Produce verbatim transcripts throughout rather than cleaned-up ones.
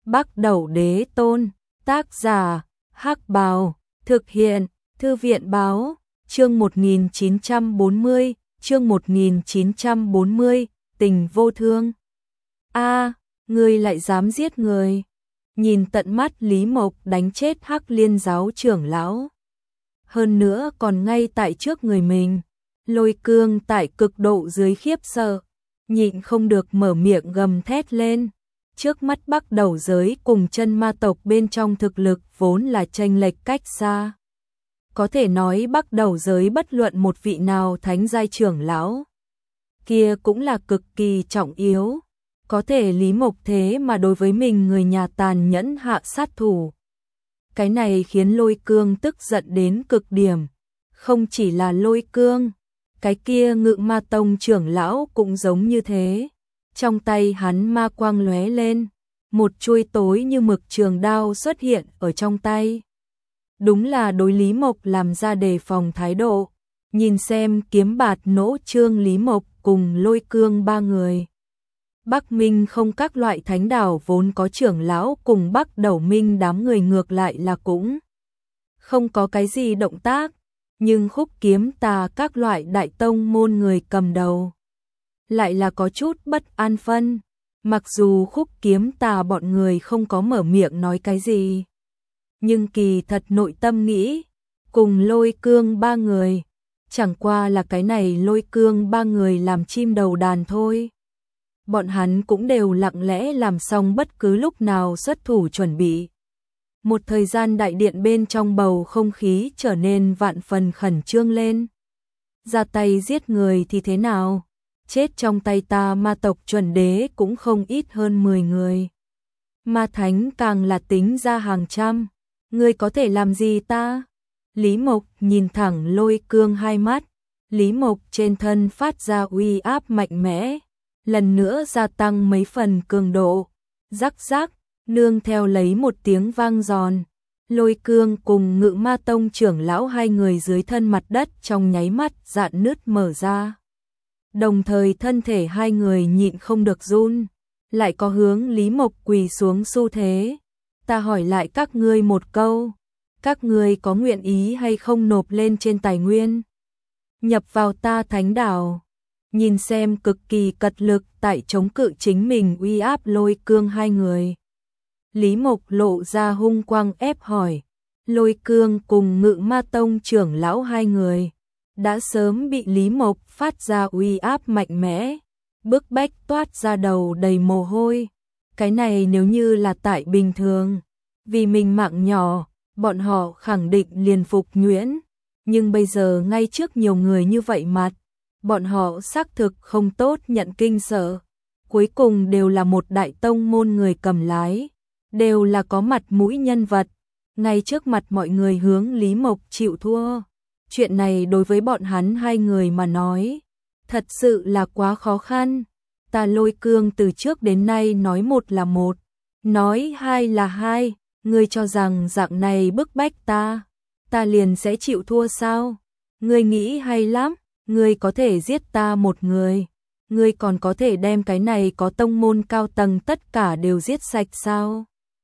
Bắc Đẩu Đế Tôn, tác giả, Hắc Bào, thực hiện, Thư viện Báo, chương một nghìn chín trăm bốn mươi, chương một nghìn chín trăm bốn mươi, tình vô thương. A, ngươi lại dám giết người. Nhìn tận mắt Lý Mộc đánh chết Hắc Liên giáo trưởng lão. Hơn nữa còn ngay tại trước người mình. Lôi Cương tại cực độ dưới khiếp sợ, nhịn không được mở miệng gầm thét lên. Trước mắt Bắc Đẩu giới cùng chân ma tộc bên trong thực lực vốn là chênh lệch cách xa. Có thể nói Bắc Đẩu giới bất luận một vị nào thánh giai trưởng lão kia cũng là cực kỳ trọng yếu. Có thể Lý Mộc thế mà đối với mình người nhà tàn nhẫn hạ sát thủ. Cái này khiến Lôi Cương tức giận đến cực điểm. Không chỉ là Lôi Cương, cái kia Ngự Ma Tông trưởng lão cũng giống như thế. Trong tay hắn ma quang lóe lên, một chuôi tối như mực trường đao xuất hiện ở trong tay. Đúng là đối Lý Mộc làm ra đề phòng thái độ. Nhìn xem kiếm bạt nỗ trương Lý Mộc cùng Lôi Cương ba người. Bắc Minh không các loại thánh đảo vốn có trưởng lão cùng Bắc Đẩu Minh đám người ngược lại là cũng không có cái gì động tác, nhưng Khúc Kiếm Tà các loại đại tông môn người cầm đầu lại là có chút bất an phân. Mặc dù Khúc Kiếm Tà bọn người không có mở miệng nói cái gì, nhưng kỳ thật nội tâm nghĩ, cùng Lôi Cương ba người, chẳng qua là cái này Lôi Cương ba người làm chim đầu đàn thôi. Bọn hắn cũng đều lặng lẽ làm xong bất cứ lúc nào xuất thủ chuẩn bị. Một thời gian đại điện bên trong bầu không khí trở nên vạn phần khẩn trương lên. Ra tay giết người thì thế nào? Chết trong tay ta ma tộc chuẩn đế cũng không ít hơn mười người. Ma thánh càng là tính ra hàng trăm. Ngươi có thể làm gì ta? Lý Mộc nhìn thẳng Lôi Cương hai mắt. Lý Mộc trên thân phát ra uy áp mạnh mẽ, lần nữa gia tăng mấy phần cường độ. Rắc rắc, nương theo lấy một tiếng vang giòn. Lôi Cương cùng Ngự Ma Tông trưởng lão hai người dưới thân mặt đất trong nháy mắt dạn nứt mở ra. Đồng thời thân thể hai người nhịn không được run, lại có hướng Lý Mộc quỳ xuống xu thế. Ta hỏi lại các ngươi một câu, các ngươi có nguyện ý hay không nộp lên trên tài nguyên, nhập vào ta thánh đảo? Nhìn xem cực kỳ cật lực tại chống cự chính mình uy áp Lôi Cương hai người. Lý Mộc lộ ra hung quang ép hỏi. Lôi Cương cùng Ngự Ma Tông trưởng lão hai người đã sớm bị Lý Mộc phát ra uy áp mạnh mẽ, bức bách toát ra đầu đầy mồ hôi. Cái này nếu như là tại bình thường, vì mình mạng nhỏ, bọn họ khẳng định liền phục nhuyễn. Nhưng bây giờ ngay trước nhiều người như vậy mặt, bọn họ xác thực không tốt nhận kinh sợ. Cuối cùng đều là một đại tông môn người cầm lái, đều là có mặt mũi nhân vật, ngay trước mặt mọi người hướng Lý Mộc chịu thua. Chuyện này đối với bọn hắn hai người mà nói, thật sự là quá khó khăn. Ta Lôi Cương từ trước đến nay nói một là một, nói hai là hai. Ngươi cho rằng dạng này bức bách ta, ta liền sẽ chịu thua sao? Ngươi nghĩ hay lắm, ngươi có thể giết ta một người, ngươi còn có thể đem cái này có tông môn cao tầng tất cả đều giết sạch sao?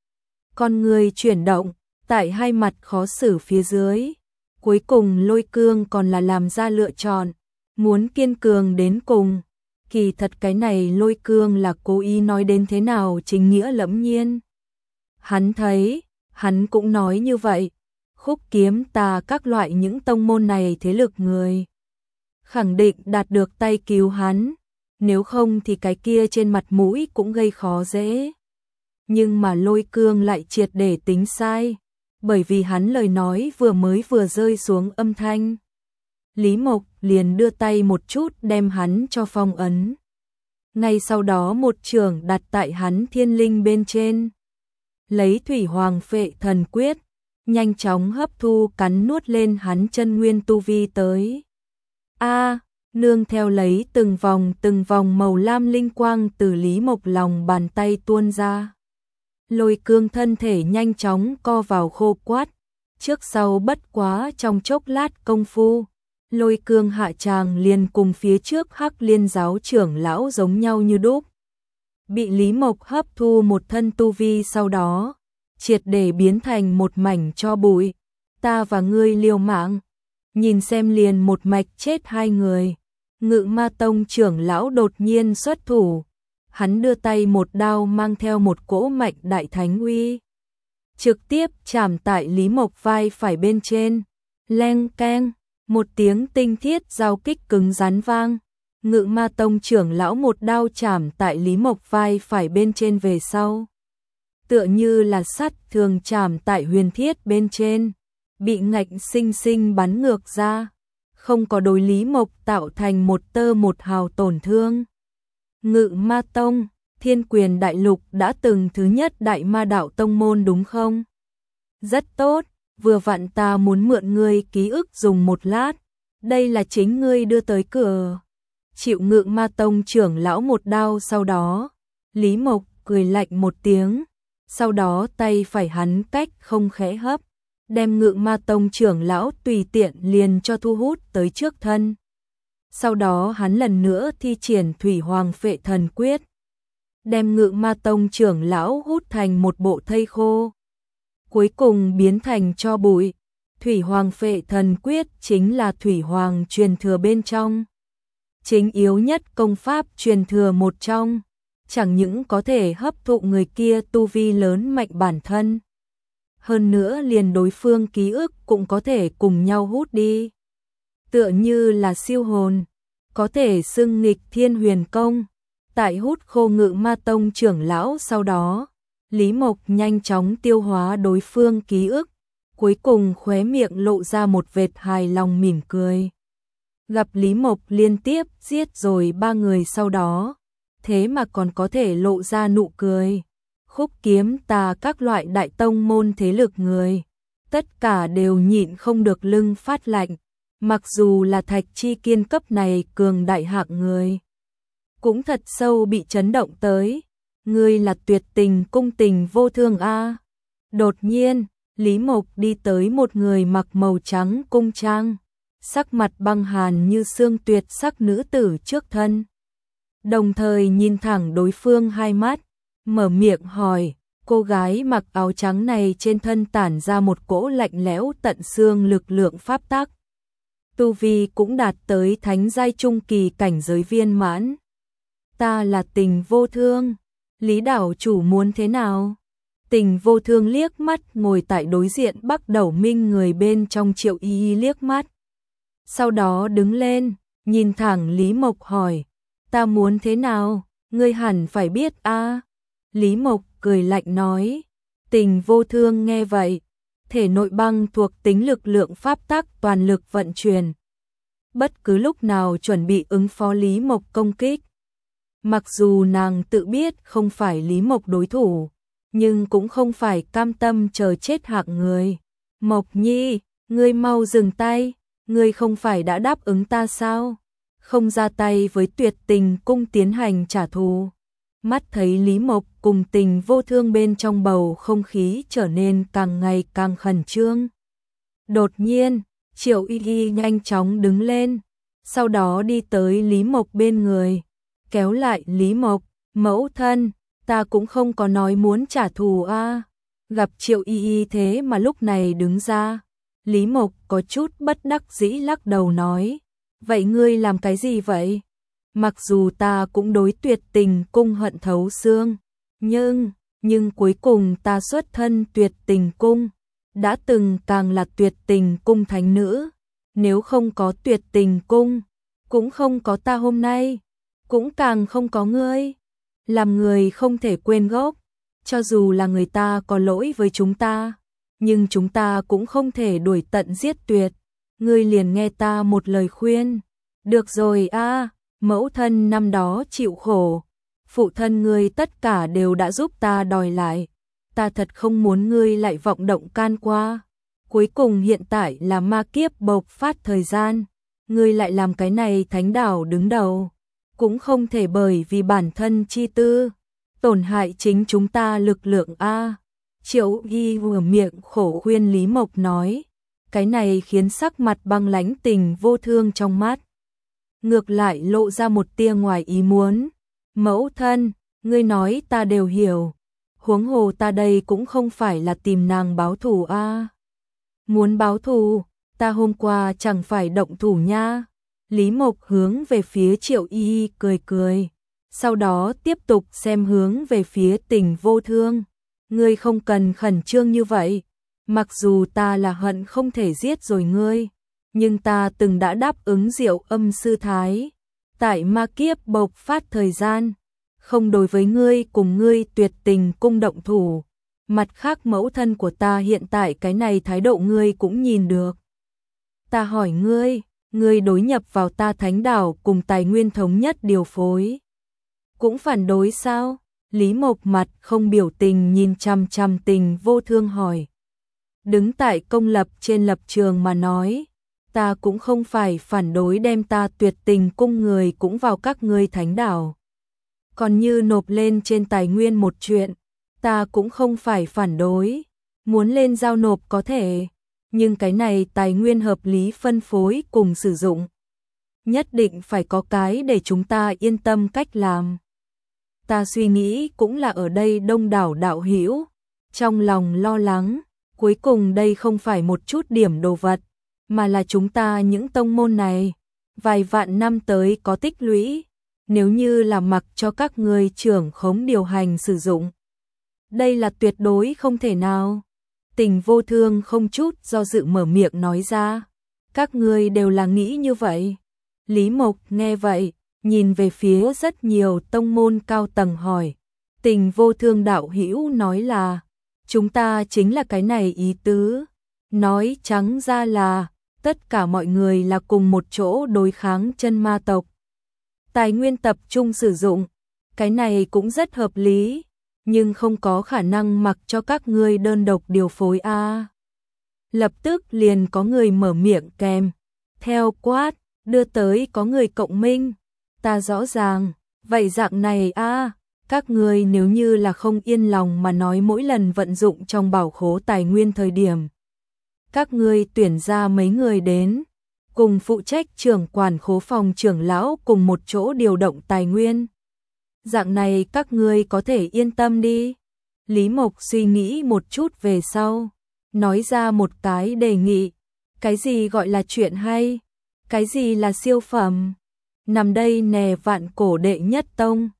Con ngươi chuyển động, tại hai mặt khó xử phía dưới, cuối cùng Lôi Cương còn là làm ra lựa chọn, muốn kiên cường đến cùng. Kỳ thật cái này Lôi Cương là cố ý nói đến thế nào chính nghĩa lẫm nhiên. Hắn thấy, hắn cũng nói như vậy. Khúc Kiếm Tà các loại những tông môn này thế lực người khẳng định đạt được tay cứu hắn, nếu không thì cái kia trên mặt mũi cũng gây khó dễ. Nhưng mà Lôi Cương lại triệt để tính sai, bởi vì hắn lời nói vừa mới vừa rơi xuống âm thanh, Lý Mộc liền đưa tay một chút đem hắn cho phong ấn. Ngay sau đó một chưởng đặt tại hắn thiên linh bên trên, lấy Thủy Hoàng Phệ Thần Quyết, nhanh chóng hấp thu cắn nuốt lên hắn chân nguyên tu vi tới. A, nương theo lấy từng vòng từng vòng màu lam linh quang từ Lý Mộc lòng bàn tay tuôn ra. Lôi Cương thân thể nhanh chóng co vào khô quát, trước sau bất quá trong chốc lát công phu, Lôi Cương hạ tràng liền cùng phía trước Hắc Liên giáo trưởng lão giống nhau như đúc. bị Lý Mộc hấp thu một thân tu vi, sau đó triệt để biến thành một mảnh tro bụi. Ta và ngươi liều mạng, nhìn xem liền một mạch chết hai người. Ngự Ma Tông trưởng lão đột nhiên xuất thủ, hắn đưa tay một đao mang theo một cỗ mạnh đại thánh uy, trực tiếp chạm tại Lý Mộc vai phải bên trên. Leng keng, một tiếng tinh thiết giao kích cứng rắn vang. Ngự Ma Tông trưởng lão một đao chạm tại Lý Mộc vai phải bên trên về sau, tựa như là sắt thường chạm tại huyền thiết bên trên, bị ngạnh sinh sinh bắn ngược ra, không có đối Lý Mộc tạo thành một tơ một hào tổn thương. Ngự Ma Tông, Thiên Quyền Đại Lục đã từng thứ nhất đại ma đạo tông môn đúng không? Rất tốt, vừa vặn ta muốn mượn ngươi ký ức dùng một lát, đây là chính ngươi đưa tới cửa. Chịu Ngự Ma Tông trưởng lão một đao, sau đó Lý Mộc cười lạnh một tiếng, sau đó tay phải hắn cách không khẽ hấp, đem Ngự Ma Tông trưởng lão tùy tiện liền cho thu hút tới trước thân. Sau đó hắn lần nữa thi triển Thủy Hoàng Phệ Thần Quyết, đem Ngự Ma Tông trưởng lão hút thành một bộ thây khô, cuối cùng biến thành tro bụi. Thủy Hoàng Phệ Thần Quyết chính là Thủy Hoàng truyền thừa bên trong chính yếu nhất công pháp truyền thừa một trong, chẳng những có thể hấp thụ người kia tu vi lớn mạnh bản thân, hơn nữa liền đối phương ký ức cũng có thể cùng nhau hút đi, tựa như là siêu hồn, có thể xưng nghịch thiên huyền công. Tại hút khô Ngự Ma Tông trưởng lão sau đó, Lý Mộc nhanh chóng tiêu hóa đối phương ký ức, cuối cùng khóe miệng lộ ra một vệt hài lòng mỉm cười. Gặp Lý Mộc liên tiếp giết rồi ba người sau đó, thế mà còn có thể lộ ra nụ cười. Khúc Kiếm Tà các loại đại tông môn thế lực người, tất cả đều nhịn không được lưng phát lạnh, mặc dù là Thạch Chi Kiên cấp này cường đại hạng người, cũng thật sâu bị chấn động tới. Ngươi là Tuyệt Tình Cung Tình Vô Thương a? Đột nhiên, Lý Mộc đi tới một người mặc màu trắng cung trang, sắc mặt băng hàn như xương tuyệt sắc nữ tử trước thân, đồng thời nhìn thẳng đối phương hai mắt, mở miệng hỏi. Cô gái mặc áo trắng này trên thân tản ra một cỗ lạnh lẽo tận xương lực lượng pháp tắc, tu vi cũng đạt tới thánh giai trung kỳ cảnh giới viên mãn. Ta là Tình Vô Thương, Lý đảo chủ muốn thế nào? Tình Vô Thương liếc mắt ngồi tại đối diện Bắc Đầu Minh người bên trong Triệu Y Y liếc mắt, sau đó đứng lên, nhìn thẳng Lý Mộc hỏi, ta muốn thế nào, ngươi hẳn phải biết a. Lý Mộc cười lạnh nói. Tình Vô Thương nghe vậy, thể nội băng thuộc tính lực lượng pháp tắc toàn lực vận chuyển, bất cứ lúc nào chuẩn bị ứng phó Lý Mộc công kích. Mặc dù nàng tự biết không phải Lý Mộc đối thủ, nhưng cũng không phải cam tâm chờ chết hạng người. Mộc Nhi, ngươi mau dừng tay, ngươi không phải đã đáp ứng ta sao? Không ra tay với Tuyệt Tình Cung tiến hành trả thù. Mắt thấy Lý Mộc cùng Tình Vô Thương bên trong bầu không khí trở nên càng ngày càng khẩn trương. Đột nhiên, Triệu Y Y nhanh chóng đứng lên, sau đó đi tới Lý Mộc bên người, kéo lại Lý Mộc. Mẫu thân, ta cũng không có nói muốn trả thù a. Gặp Triệu Y Y thế mà lúc này đứng ra, Lý Mộc có chút bất đắc dĩ lắc đầu nói, vậy ngươi làm cái gì vậy? Mặc dù ta cũng đối Tuyệt Tình Cung hận thấu xương, nhưng, nhưng cuối cùng ta xuất thân Tuyệt Tình Cung, đã từng càng là Tuyệt Tình Cung thánh nữ, nếu không có Tuyệt Tình Cung, cũng không có ta hôm nay, cũng càng không có ngươi. Làm người không thể quên gốc, cho dù là người ta có lỗi với chúng ta, nhưng chúng ta cũng không thể đuổi tận giết tuyệt. Ngươi liền nghe ta một lời khuyên. Được rồi a, mẫu thân năm đó chịu khổ, phụ thân ngươi tất cả đều đã giúp ta đòi lại. Ta thật không muốn ngươi lại vọng động can qua. Cuối cùng hiện tại là ma kiếp bộc phát thời gian, ngươi lại làm cái này thánh đảo đứng đầu, cũng không thể bởi vì bản thân chi tư tổn hại chính chúng ta lực lượng a. Triệu Y vừa miệng khổ khuyên Lý Mộc nói, cái này khiến sắc mặt băng lãnh Tình Vô Thương trong mắt ngược lại lộ ra một tia ngoài ý muốn. Mẫu thân, Ngươi nói ta đều hiểu, huống hồ ta đây cũng không phải là tìm nàng báo thù a. À. Muốn báo thù, ta hôm qua chẳng phải động thủ nha. Lý Mộc hướng về phía Triệu Y Y cười cười, sau đó tiếp tục xem hướng về phía Tình Vô Thương. Ngươi không cần khẩn trương như vậy, mặc dù ta là hận không thể giết rồi ngươi, nhưng ta từng đã đáp ứng Diệu Âm sư thái, tại ma kiếp bộc phát thời gian, không đối với ngươi cùng ngươi Tuyệt Tình cung động thủ. Mặt khác mẫu thân của ta hiện tại cái này thái độ ngươi cũng nhìn được. Ta hỏi ngươi, ngươi đối nhập vào ta Thánh Đảo cùng tài nguyên thống nhất điều phối, cũng phản đối sao? Lý Mộc mặt không biểu tình nhìn chằm chằm Tình Vô Thương hỏi. Đứng tại công lập trên lập trường mà nói, ta cũng không phải phản đối đem ta Tuyệt Tình cung người cũng vào các ngươi Thánh Đảo. Còn như nộp lên trên tài nguyên một chuyện, ta cũng không phải phản đối, muốn lên giao nộp có thể, nhưng cái này tài nguyên hợp lý phân phối cùng sử dụng, nhất định phải có cái để chúng ta yên tâm cách làm. Ta suy nghĩ cũng là ở đây đông đảo đạo hữu, trong lòng lo lắng, cuối cùng đây không phải một chút điểm đồ vật, mà là chúng ta những tông môn này, vài vạn năm tới có tích lũy, nếu như là mặc cho các người trưởng khống điều hành sử dụng. Đây là tuyệt đối không thể nào. Tình Vô Thương không chút do dự mở miệng nói ra. Các ngươi đều là nghĩ như vậy. Lý Mộc nghe vậy, nhìn về phía rất nhiều tông môn cao tầng hỏi. Tình Vô Thương đạo hữu nói là, chúng ta chính là cái này ý tứ. Nói trắng ra là, tất cả mọi người là cùng một chỗ đối kháng chân ma tộc. Tài nguyên tập trung sử dụng, cái này cũng rất hợp lý, nhưng không có khả năng mặc cho các ngươi đơn độc điều phối a. À. Lập tức liền có người mở miệng kèm, theo quát, đưa tới có người cộng minh, ta rõ ràng, vậy dạng này a, à, các ngươi nếu như là không yên lòng mà nói mỗi lần vận dụng trong bảo khố tài nguyên thời điểm, các ngươi tuyển ra mấy người đến, cùng phụ trách trưởng quản khố phòng trưởng lão cùng một chỗ điều động tài nguyên. Dạng này các ngươi có thể yên tâm đi. Lý Mộc suy nghĩ một chút về sau, nói ra một cái đề nghị. Cái gì gọi là chuyện hay? Cái gì là siêu phẩm? Nằm đây nè vạn cổ đệ nhất tông.